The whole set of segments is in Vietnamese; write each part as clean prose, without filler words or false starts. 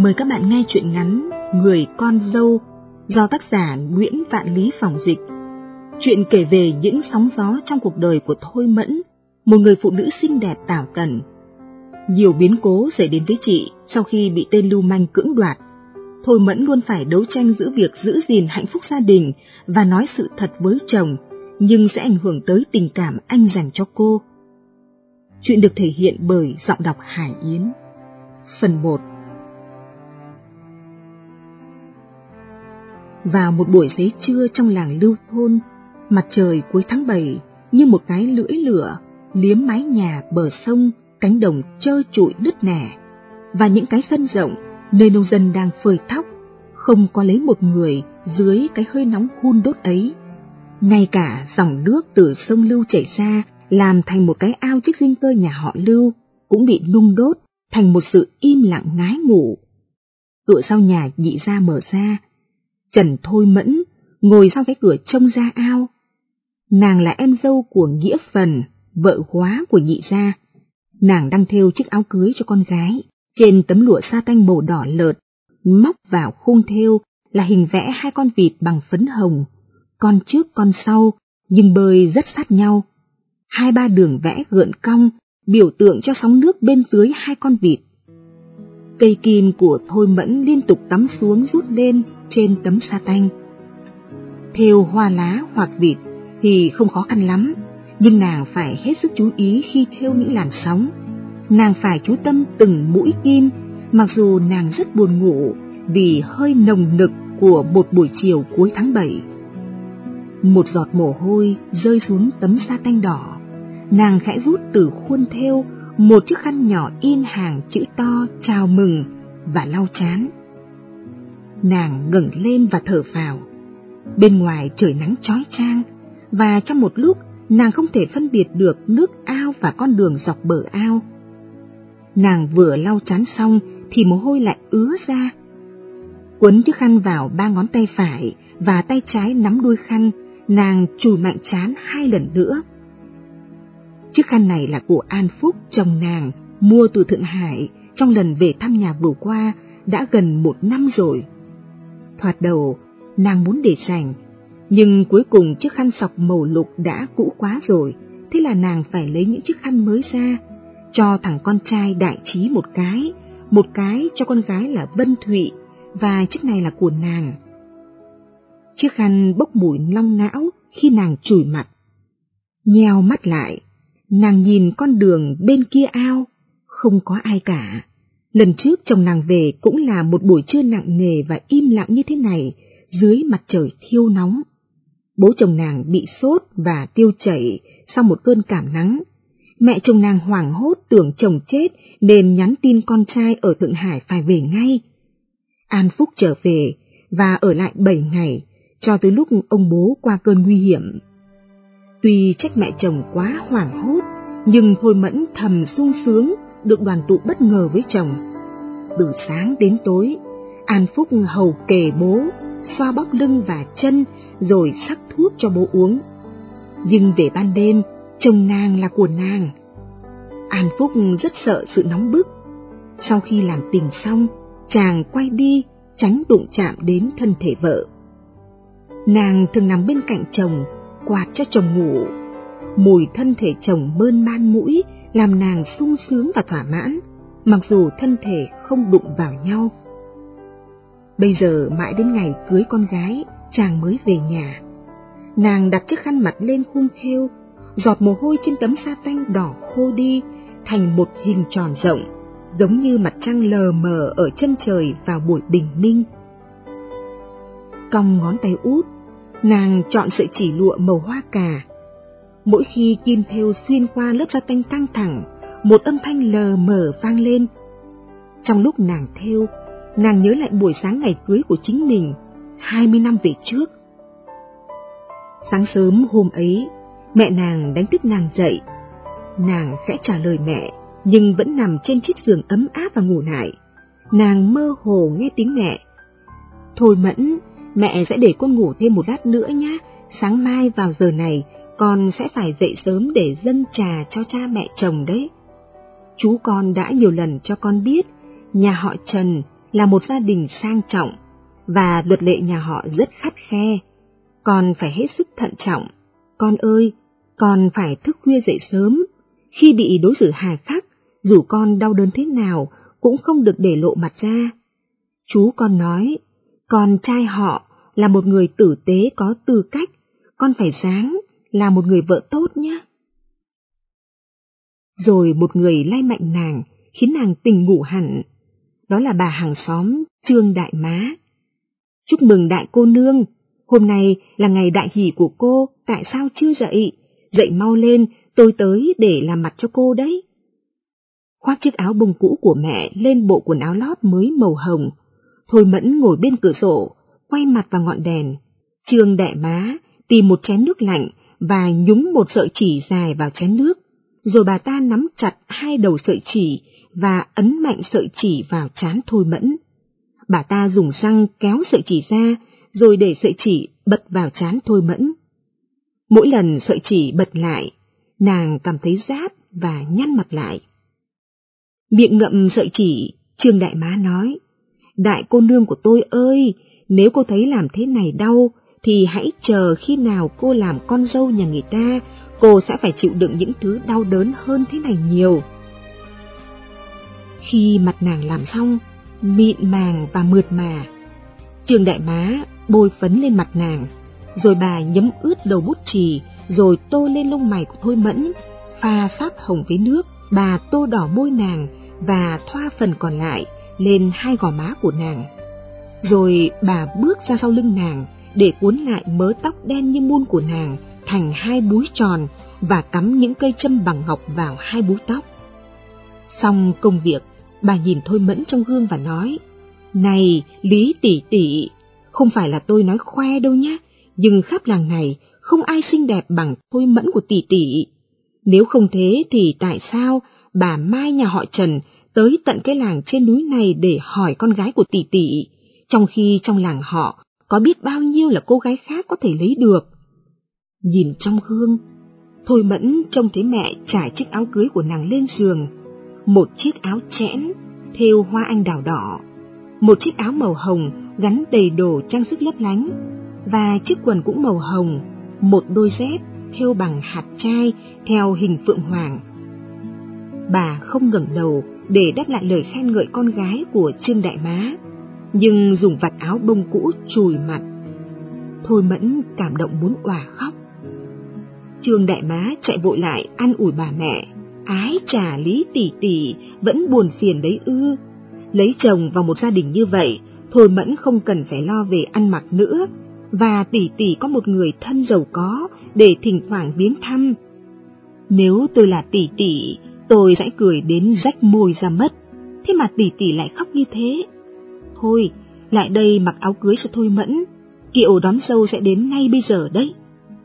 Mời các bạn nghe truyện ngắn Người con dâu do tác giả Nguyễn Vạn Lý Phòng Dịch. Chuyện kể về những sóng gió trong cuộc đời của Thôi Mẫn, một người phụ nữ xinh đẹp tảo tần. Nhiều biến cố xảy đến với chị sau khi bị tên lưu manh cưỡng đoạt. Thôi Mẫn luôn phải đấu tranh giữa việc giữ gìn hạnh phúc gia đình và nói sự thật với chồng, nhưng sẽ ảnh hưởng tới tình cảm anh dành cho cô. Chuyện được thể hiện bởi giọng đọc Hải Yến. Phần 1. Vào một buổi xế trưa trong làng Lưu Thôn, mặt trời cuối tháng 7 như một cái lưỡi lửa liếm mái nhà, bờ sông, cánh đồng trơ trụi nứt nẻ và những cái sân rộng nơi nông dân đang phơi thóc, không có lấy một người dưới cái hơi nóng hun đốt ấy. Ngay cả dòng nước từ sông Lưu chảy ra làm thành một cái ao trước dinh tơ nhà họ Lưu cũng bị nung đốt thành một sự im lặng ngái ngủ. Cửa sau nhà nhị gia mở ra, Trần Thôi Mẫn ngồi sau cái cửa trông ra ao. Nàng là em dâu của Nghĩa Phần, vợ góa của nhị gia. Nàng đang thêu chiếc áo cưới cho con gái. Trên tấm lụa sa tanh màu đỏ lợt, móc vào khung thêu là hình vẽ hai con vịt bằng phấn hồng, con trước con sau, nhưng bơi rất sát nhau. 2-3 đường vẽ gợn cong, biểu tượng cho sóng nước bên dưới hai con vịt. Cây kim của Thôi Mẫn liên tục tắm xuống rút lên trên tấm sa tanh. Thêu hoa lá hoặc vịt thì không khó khăn lắm, nhưng nàng phải hết sức chú ý khi thêu những làn sóng. Nàng phải chú tâm từng mũi kim, mặc dù nàng rất buồn ngủ vì hơi nồng nực của một buổi chiều cuối tháng 7. Một giọt mồ hôi rơi xuống tấm sa tanh đỏ. Nàng khẽ rút từ khuôn thêu một chiếc khăn nhỏ in hàng chữ to chào mừng và lau trán. Nàng ngẩng lên và thở phào. Bên ngoài trời nắng chói chang, và trong một lúc nàng không thể phân biệt được nước ao và con đường dọc bờ ao. Nàng vừa lau trán xong thì mồ hôi lại ứa ra. Quấn chiếc khăn vào 3 ngón tay phải và tay trái nắm đuôi khăn, nàng chùi mạnh trán 2 lần nữa. Chiếc khăn này là của An Phúc, chồng nàng, mua từ Thượng Hải trong lần về thăm nhà vừa qua, đã gần 1 năm rồi. Thoạt đầu, nàng muốn để dành, nhưng cuối cùng chiếc khăn sọc màu lục đã cũ quá rồi, thế là nàng phải lấy những chiếc khăn mới ra, cho thằng con trai Đại Trí một cái cho con gái là Vân Thụy, và chiếc này là của nàng. Chiếc khăn bốc mùi long não khi nàng chùi mặt. Nheo mắt lại, nàng nhìn con đường bên kia ao, không có ai cả. Lần trước chồng nàng về cũng là một buổi trưa nặng nề và im lặng như thế này, dưới mặt trời thiêu nóng. Bố chồng nàng bị sốt và tiêu chảy sau một cơn cảm nắng. Mẹ chồng nàng hoảng hốt tưởng chồng chết nên nhắn tin con trai ở Thượng Hải phải về ngay. An Phúc trở về và ở lại 7 ngày, cho tới lúc ông bố qua cơn nguy hiểm. Tuy trách mẹ chồng quá hoảng hốt, nhưng Thôi Mẫn thầm sung sướng được đoàn tụ bất ngờ với chồng. Từ sáng đến tối, An Phúc hầu kề bố, xoa bóp lưng và chân rồi sắc thuốc cho bố uống. Nhưng về ban đêm, chồng nàng là của nàng. An Phúc rất sợ sự nóng bức. Sau khi làm tình xong, chàng quay đi tránh đụng chạm đến thân thể vợ. Nàng thường nằm bên cạnh chồng, quạt cho chồng ngủ. Mùi thân thể chồng mơn man mũi làm nàng sung sướng và thỏa mãn, mặc dù thân thể không đụng vào nhau. Bây giờ mãi đến ngày cưới con gái, chàng mới về nhà. Nàng đặt chiếc khăn mặt lên khung thêu, giọt mồ hôi trên tấm sa tanh đỏ khô đi thành một hình tròn rộng, giống như mặt trăng lờ mờ ở chân trời vào buổi bình minh. Cong ngón tay út, nàng chọn sợi chỉ lụa màu hoa cà. Mỗi khi kim thêu xuyên qua lớp sa tanh căng thẳng, một âm thanh lờ mờ vang lên. Trong lúc nàng thêu, nàng nhớ lại buổi sáng ngày cưới của chính mình 20 năm về trước. Sáng sớm hôm ấy, mẹ nàng đánh thức nàng dậy. Nàng khẽ trả lời mẹ, nhưng vẫn nằm trên chiếc giường ấm áp và ngủ lại. Nàng mơ hồ nghe tiếng mẹ: "Thôi Mẫn, mẹ sẽ để con ngủ thêm một lát nữa nhé. Sáng mai vào giờ này, con sẽ phải dậy sớm để dâng trà cho cha mẹ chồng đấy. Chú con đã nhiều lần cho con biết, nhà họ Trần là một gia đình sang trọng và luật lệ nhà họ rất khắt khe. Con phải hết sức thận trọng. Con ơi, con phải thức khuya dậy sớm. Khi bị đối xử hà khắc, dù con đau đớn thế nào cũng không được để lộ mặt ra. Chú con nói, con trai họ là một người tử tế có tư cách, con phải ráng là một người vợ tốt nhé. Rồi một người lay mạnh nàng, khiến nàng tỉnh ngủ hẳn. Đó là bà hàng xóm Trương Đại Má. Chúc mừng đại cô nương, hôm nay là ngày đại hỷ của cô, tại sao chưa dậy? Dậy mau lên, tôi tới để làm mặt cho cô đấy. Khoác chiếc áo bông cũ của mẹ lên bộ quần áo lót mới màu hồng. Thôi Mẫn ngồi bên cửa sổ, quay mặt vào ngọn đèn. Trương Đại Má tìm một chén nước lạnh và nhúng một sợi chỉ dài vào chén nước. Rồi bà ta nắm chặt hai đầu sợi chỉ và ấn mạnh sợi chỉ vào trán Thôi Mẫn. Bà ta dùng răng kéo sợi chỉ ra, rồi để sợi chỉ bật vào trán Thôi Mẫn. Mỗi lần sợi chỉ bật lại, nàng cảm thấy rát và nhăn mặt lại. Miệng ngậm sợi chỉ, Trương Đại Má nói, đại cô nương của tôi ơi, nếu cô thấy làm thế này đau, thì hãy chờ khi nào cô làm con dâu nhà người ta, cô sẽ phải chịu đựng những thứ đau đớn hơn thế này nhiều. Khi mặt nàng làm xong, mịn màng và mượt mà, Trương Đại Má bôi phấn lên mặt nàng, rồi bà nhấm ướt đầu bút chì, rồi tô lên lông mày của Thôi Mẫn, pha sáp hồng với nước, bà tô đỏ môi nàng và thoa phần còn lại lên hai gò má của nàng. Rồi bà bước ra sau lưng nàng để cuốn lại mớ tóc đen như mun của nàng thành hai búi tròn và cắm những cây châm bằng ngọc vào hai búi tóc. Xong công việc, bà nhìn Thôi Mẫn trong gương và nói, này Lý tỷ tỷ, không phải là tôi nói khoe đâu nhé, nhưng khắp làng này không ai xinh đẹp bằng Thôi Mẫn của tỷ tỷ. Nếu không thế thì tại sao bà Mai nhà họ Trần tới tận cái làng trên núi này để hỏi con gái của tỷ tỷ, trong khi trong làng họ có biết bao nhiêu là cô gái khác có thể lấy được. Nhìn trong gương, Thôi Mẫn trông thấy mẹ trải chiếc áo cưới của nàng lên giường, một chiếc áo chẽn thêu hoa anh đào đỏ, một chiếc áo màu hồng gắn đầy đồ trang sức lấp lánh, và chiếc quần cũng màu hồng, một đôi dép thêu bằng hạt trai theo hình phượng hoàng. Bà không ngẩng đầu để đáp lại lời khen ngợi con gái của Trương Đại Má, nhưng dùng vạt áo bông cũ chùi mặt. Thôi Mẫn cảm động muốn òa khóc. Trương Đại Má chạy vội lại an ủi bà mẹ, ái chà Lý tỷ tỷ, vẫn buồn phiền đấy ư. Lấy chồng vào một gia đình như vậy, Thôi Mẫn không cần phải lo về ăn mặc nữa, và tỷ tỷ có một người thân giàu có để thỉnh thoảng viếng thăm. Nếu tôi là tỷ tỷ, tôi sẽ cười đến rách môi ra mất, thế mà tỷ tỷ lại khóc như thế. Thôi, lại đây mặc áo cưới cho Thôi Mẫn, kiệu đón dâu sẽ đến ngay bây giờ đấy.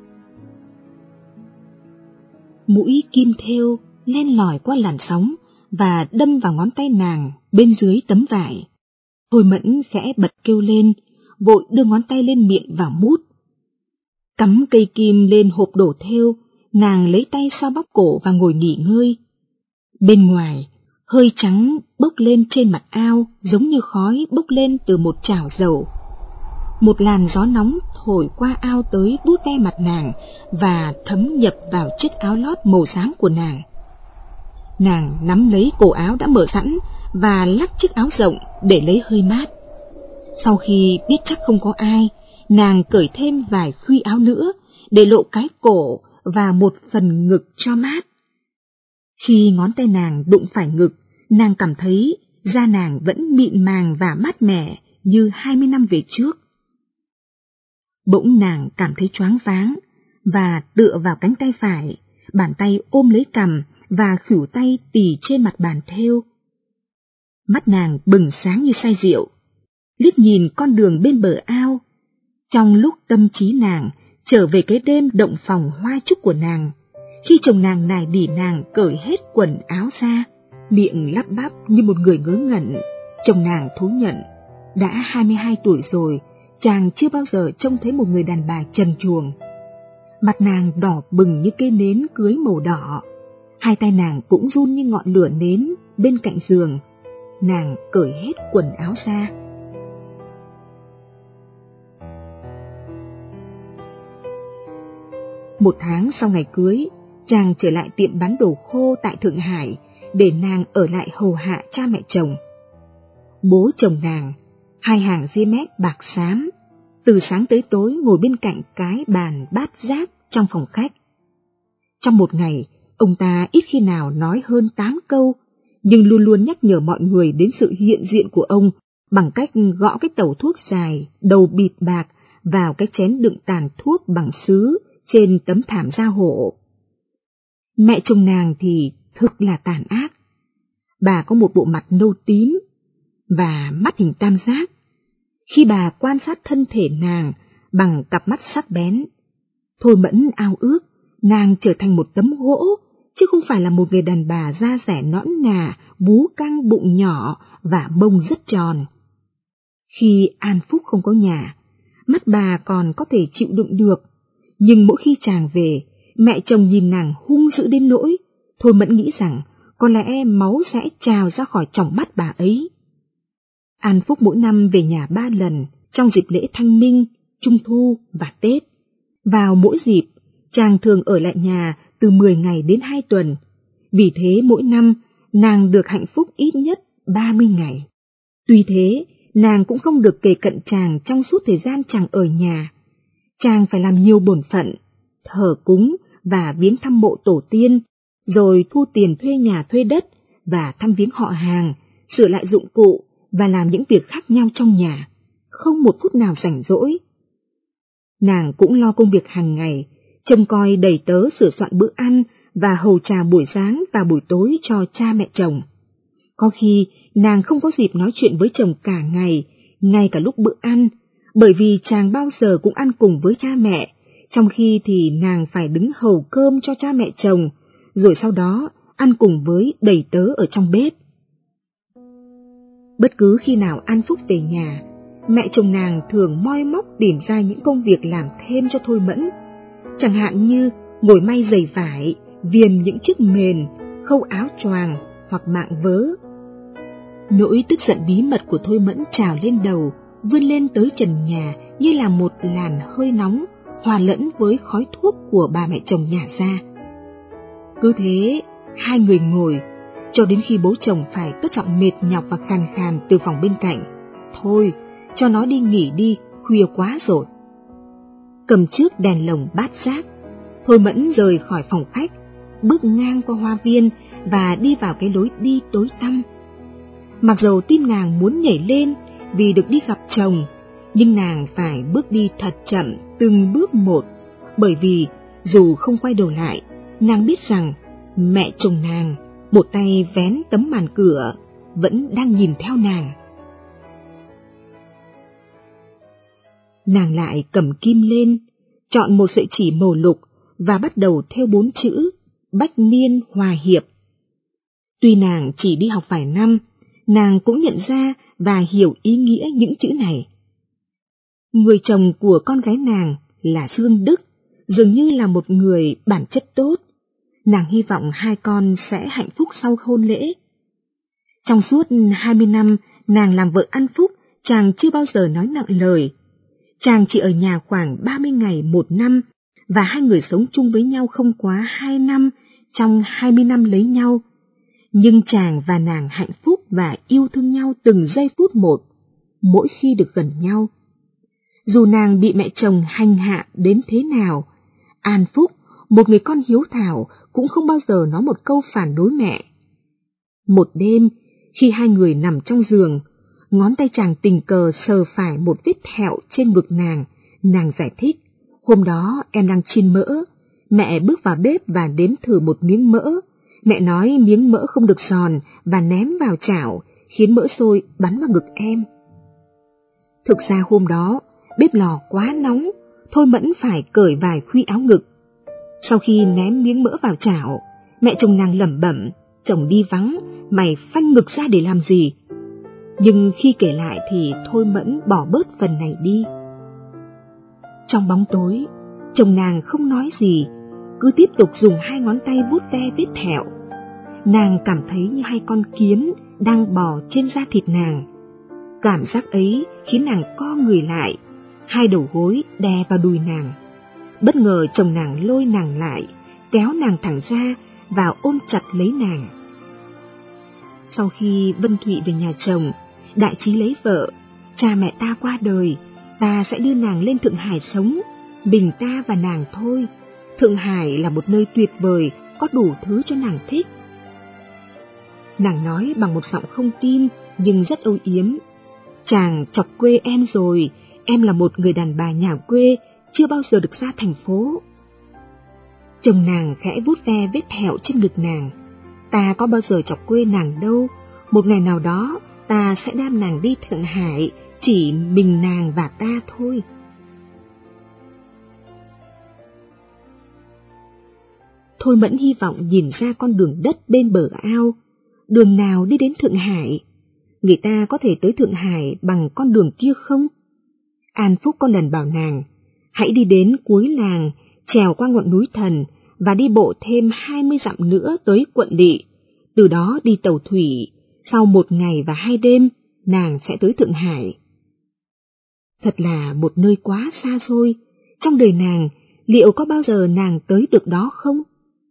Mũi kim thêu len lỏi qua làn sóng và đâm vào ngón tay nàng bên dưới tấm vải. Thôi Mẫn khẽ bật kêu lên, vội đưa ngón tay lên miệng vào mút. Cắm cây kim lên hộp đổ thêu, nàng lấy tay xoa bóp cổ và ngồi nghỉ ngơi. Bên ngoài, hơi trắng bốc lên trên mặt ao giống như khói bốc lên từ một chảo dầu. Một làn gió nóng thổi qua ao tới vuốt ve mặt nàng và thấm nhập vào chiếc áo lót màu xám của nàng. Nàng nắm lấy cổ áo đã mở sẵn và lắc chiếc áo rộng để lấy hơi mát. Sau khi biết chắc không có ai, nàng cởi thêm vài khuy áo nữa để lộ cái cổ và một phần ngực cho mát. Khi ngón tay nàng đụng phải ngực, nàng cảm thấy da nàng vẫn mịn màng và mát mẻ như 20 năm về trước. Bỗng nàng cảm thấy choáng váng và tựa vào cánh tay phải, bàn tay ôm lấy cằm và khuỷu tay tì trên mặt bàn thêu. Mắt nàng bừng sáng như say rượu, liếc nhìn con đường bên bờ ao. Trong lúc tâm trí nàng trở về cái đêm động phòng hoa trúc của nàng, khi chồng nàng nài nỉ nàng cởi hết quần áo ra, miệng lắp bắp như một người ngớ ngẩn, chồng nàng thú nhận, đã 22 tuổi rồi, chàng chưa bao giờ trông thấy một người đàn bà trần truồng. Mặt nàng đỏ bừng như cây nến cưới màu đỏ, hai tay nàng cũng run như ngọn lửa nến bên cạnh giường. nàng cởi hết quần áo ra. Một tháng sau ngày cưới, chàng trở lại tiệm bán đồ khô tại Thượng Hải để nàng ở lại hầu hạ cha mẹ chồng. Bố chồng nàng, hai hàng ria mép bạc xám, từ sáng tới tối ngồi bên cạnh cái bàn bát giác trong phòng khách. Trong một ngày, ông ta ít khi nào nói hơn 8 câu, nhưng luôn luôn nhắc nhở mọi người đến sự hiện diện của ông bằng cách gõ cái tẩu thuốc dài, đầu bịt bạc vào cái chén đựng tàn thuốc bằng sứ trên tấm thảm da hổ. Mẹ chồng nàng thì thực là tàn ác. Bà có một bộ mặt nâu tím và mắt hình tam giác. Khi bà quan sát thân thể nàng bằng cặp mắt sắc bén, Thôi Mẫn ao ước nàng trở thành một tấm gỗ, chứ không phải là một người đàn bà da dẻ nõn nà, vú căng bụng nhỏ và mông rất tròn. Khi An Phúc không có nhà, mắt bà còn có thể chịu đựng được, nhưng mỗi khi chàng về, mẹ chồng nhìn nàng hung dữ đến nỗi Thôi Mẫn nghĩ rằng có lẽ máu sẽ trào ra khỏi tròng mắt bà ấy. An Phúc mỗi năm về nhà 3 lần trong dịp lễ Thanh Minh, Trung Thu và Tết. Vào mỗi dịp, chàng thường ở lại nhà từ 10 ngày đến 2 tuần. Vì thế mỗi năm, nàng được hạnh phúc ít nhất 30 ngày. Tuy thế, nàng cũng không được kề cận chàng trong suốt thời gian chàng ở nhà. Chàng phải làm nhiều bổn phận, thờ cúng và viếng thăm mộ tổ tiên, rồi thu tiền thuê nhà thuê đất và thăm viếng họ hàng, sửa lại dụng cụ và làm những việc khác nhau trong nhà, không một phút nào rảnh rỗi. Nàng cũng lo công việc hàng ngày, trông coi đầy tớ sửa soạn bữa ăn và hầu trà buổi sáng và buổi tối cho cha mẹ chồng. Có khi nàng không có dịp nói chuyện với chồng cả ngày, ngay cả lúc bữa ăn, bởi vì chàng bao giờ cũng ăn cùng với cha mẹ, trong khi thì nàng phải đứng hầu cơm cho cha mẹ chồng, rồi sau đó ăn cùng với đầy tớ ở trong bếp. Bất cứ khi nào An Phúc về nhà, mẹ chồng nàng thường moi móc tìm ra những công việc làm thêm cho Thôi Mẫn, chẳng hạn như ngồi may giày vải, viền những chiếc mền, khâu áo choàng hoặc mạng vớ. Nỗi tức giận bí mật của Thôi Mẫn trào lên đầu, vươn lên tới trần nhà như là một làn hơi nóng hòa lẫn với khói thuốc của bà mẹ chồng nhả ra. Cứ thế, hai người ngồi, cho đến khi bố chồng phải cất giọng mệt nhọc và khàn khàn từ phòng bên cạnh: "Thôi, cho nó đi nghỉ đi, khuya quá rồi." Cầm chiếc đèn lồng bát giác, Thôi Mẫn rời khỏi phòng khách, bước ngang qua hoa viên và đi vào cái lối đi tối tăm. Mặc dầu tim nàng muốn nhảy lên vì được đi gặp chồng, nhưng nàng phải bước đi thật chậm từng bước một, bởi vì dù không quay đầu lại, nàng biết rằng mẹ chồng nàng, một tay vén tấm màn cửa, vẫn đang nhìn theo nàng. Nàng lại cầm kim lên, chọn một sợi chỉ màu lục và bắt đầu thêu 4 chữ Bách Niên Hòa Hiệp. Tuy nàng chỉ đi học vài năm, nàng cũng nhận ra và hiểu ý nghĩa những chữ này. Người chồng của con gái nàng là Dương Đức, dường như là một người bản chất tốt. Nàng hy vọng hai con sẽ hạnh phúc sau hôn lễ. Trong suốt 20 năm nàng làm vợ An Phúc, chàng chưa bao giờ nói nặng lời. Chàng chỉ ở nhà khoảng 30 ngày một năm, và hai người sống chung với nhau không quá 2 năm trong 20 năm lấy nhau. Nhưng chàng và nàng hạnh phúc và yêu thương nhau từng giây phút một, mỗi khi được gần nhau. Dù nàng bị mẹ chồng hành hạ đến thế nào, An Phúc, một người con hiếu thảo, cũng không bao giờ nói một câu phản đối mẹ. Một đêm, khi hai người nằm trong giường, ngón tay chàng tình cờ sờ phải một vết thẹo trên ngực nàng giải thích: "Hôm đó em đang chiên mỡ, mẹ bước vào bếp và đếm thử một miếng mỡ. Mẹ nói miếng mỡ không được giòn và ném vào chảo, khiến mỡ sôi bắn vào ngực em." Thực ra hôm đó, bếp lò quá nóng, Thôi Mẫn phải cởi vài khuy áo ngực. Sau khi ném miếng mỡ vào chảo, mẹ chồng nàng lẩm bẩm: "Chồng đi vắng, mày phanh ngực ra để làm gì?" Nhưng khi kể lại thì Thôi Mẫn bỏ bớt phần này đi. Trong bóng tối, chồng nàng không nói gì, cứ tiếp tục dùng hai ngón tay vuốt ve vết thẹo. Nàng cảm thấy như hai con kiến đang bò trên da thịt nàng. Cảm giác ấy khiến nàng co người lại, hai đầu gối đè vào đùi nàng. Bất ngờ chồng nàng lôi nàng lại, kéo nàng thẳng ra và ôm chặt lấy nàng. Sau khi Vân Thụy về nhà chồng, Đại Trí lấy vợ, cha mẹ ta qua đời, ta sẽ đưa nàng lên Thượng Hải sống, mình ta và nàng thôi. Thượng Hải là một nơi tuyệt vời, có đủ thứ cho nàng thích. Nàng nói bằng một giọng không tin nhưng rất âu yếm. Chàng chọc quê em rồi, em là một người đàn bà nhà quê, chưa bao giờ được ra thành phố. Chồng nàng khẽ vuốt ve vết thẹo trên ngực nàng. Ta có bao giờ chọc quê nàng đâu, một ngày nào đó ta sẽ đem nàng đi Thượng Hải, chỉ mình nàng và ta thôi. Thôi Mẫn hy vọng nhìn ra con đường đất bên bờ ao. Đường nào đi đến Thượng Hải? Người ta có thể tới Thượng Hải bằng con đường kia không? An Phúc có lần bảo nàng, hãy đi đến cuối làng, trèo qua ngọn núi Thần và đi bộ thêm 20 dặm nữa tới Quận Lỵ, từ đó đi tàu thủy, sau 1 ngày và 2 đêm, nàng sẽ tới Thượng Hải. Thật là một nơi quá xa xôi, trong đời nàng, liệu có bao giờ nàng tới được đó không?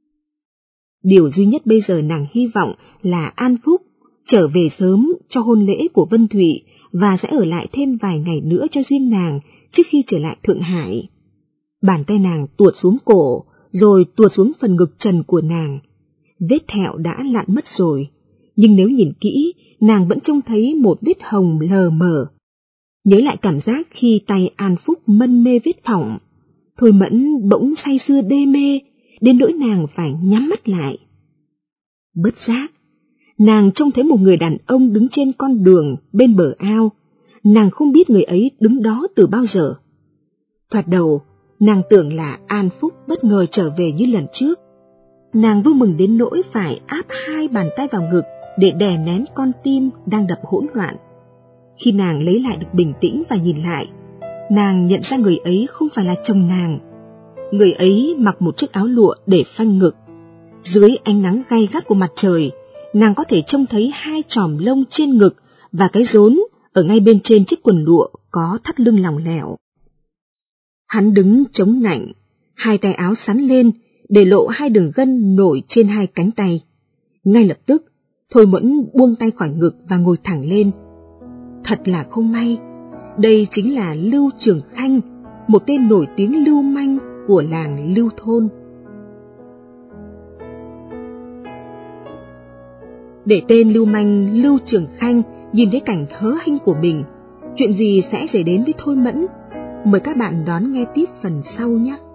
Điều duy nhất bây giờ nàng hy vọng là An Phúc trở về sớm cho hôn lễ của Vân Thụy và sẽ ở lại thêm vài ngày nữa cho riêng nàng trước khi trở lại Thượng Hải. Bàn tay nàng tuột xuống cổ, rồi tuột xuống phần ngực trần của nàng. Vết thẹo đã lặn mất rồi, nhưng nếu nhìn kỹ, nàng vẫn trông thấy một vết hồng lờ mờ. Nhớ lại cảm giác khi tay An Phúc mân mê vết phỏng, Thôi Mẫn bỗng say sưa đê mê, đến nỗi nàng phải nhắm mắt lại. Bất giác, nàng trông thấy một người đàn ông đứng trên con đường bên bờ ao. Nàng không biết người ấy đứng đó từ bao giờ. Thoạt đầu, nàng tưởng là An Phúc bất ngờ trở về như lần trước. Nàng vui mừng đến nỗi phải áp 2 bàn tay vào ngực để đè nén con tim đang đập hỗn loạn. Khi nàng lấy lại được bình tĩnh và nhìn lại, nàng nhận ra người ấy không phải là chồng nàng. Người ấy mặc một chiếc áo lụa để phanh ngực. Dưới ánh nắng gay gắt của mặt trời, nàng có thể trông thấy 2 chòm lông trên ngực và cái rốn ở ngay bên trên chiếc quần lụa có thắt lưng lỏng lẻo. Hắn đứng chống nạnh, 2 tay áo xắn lên, để lộ 2 đường gân nổi trên 2 cánh tay. Ngay lập tức, Thôi Mẫn buông tay khỏi ngực và ngồi thẳng lên. Thật là không may, đây chính là Lưu Trường Khanh, một tên nổi tiếng lưu manh của làng Lưu Thôn. Để tên lưu manh Lưu Trường Khanh nhìn thấy cảnh hớ hênh của mình, chuyện gì sẽ xảy đến với Thôi Mẫn? Mời các bạn đón nghe tiếp phần sau nhé!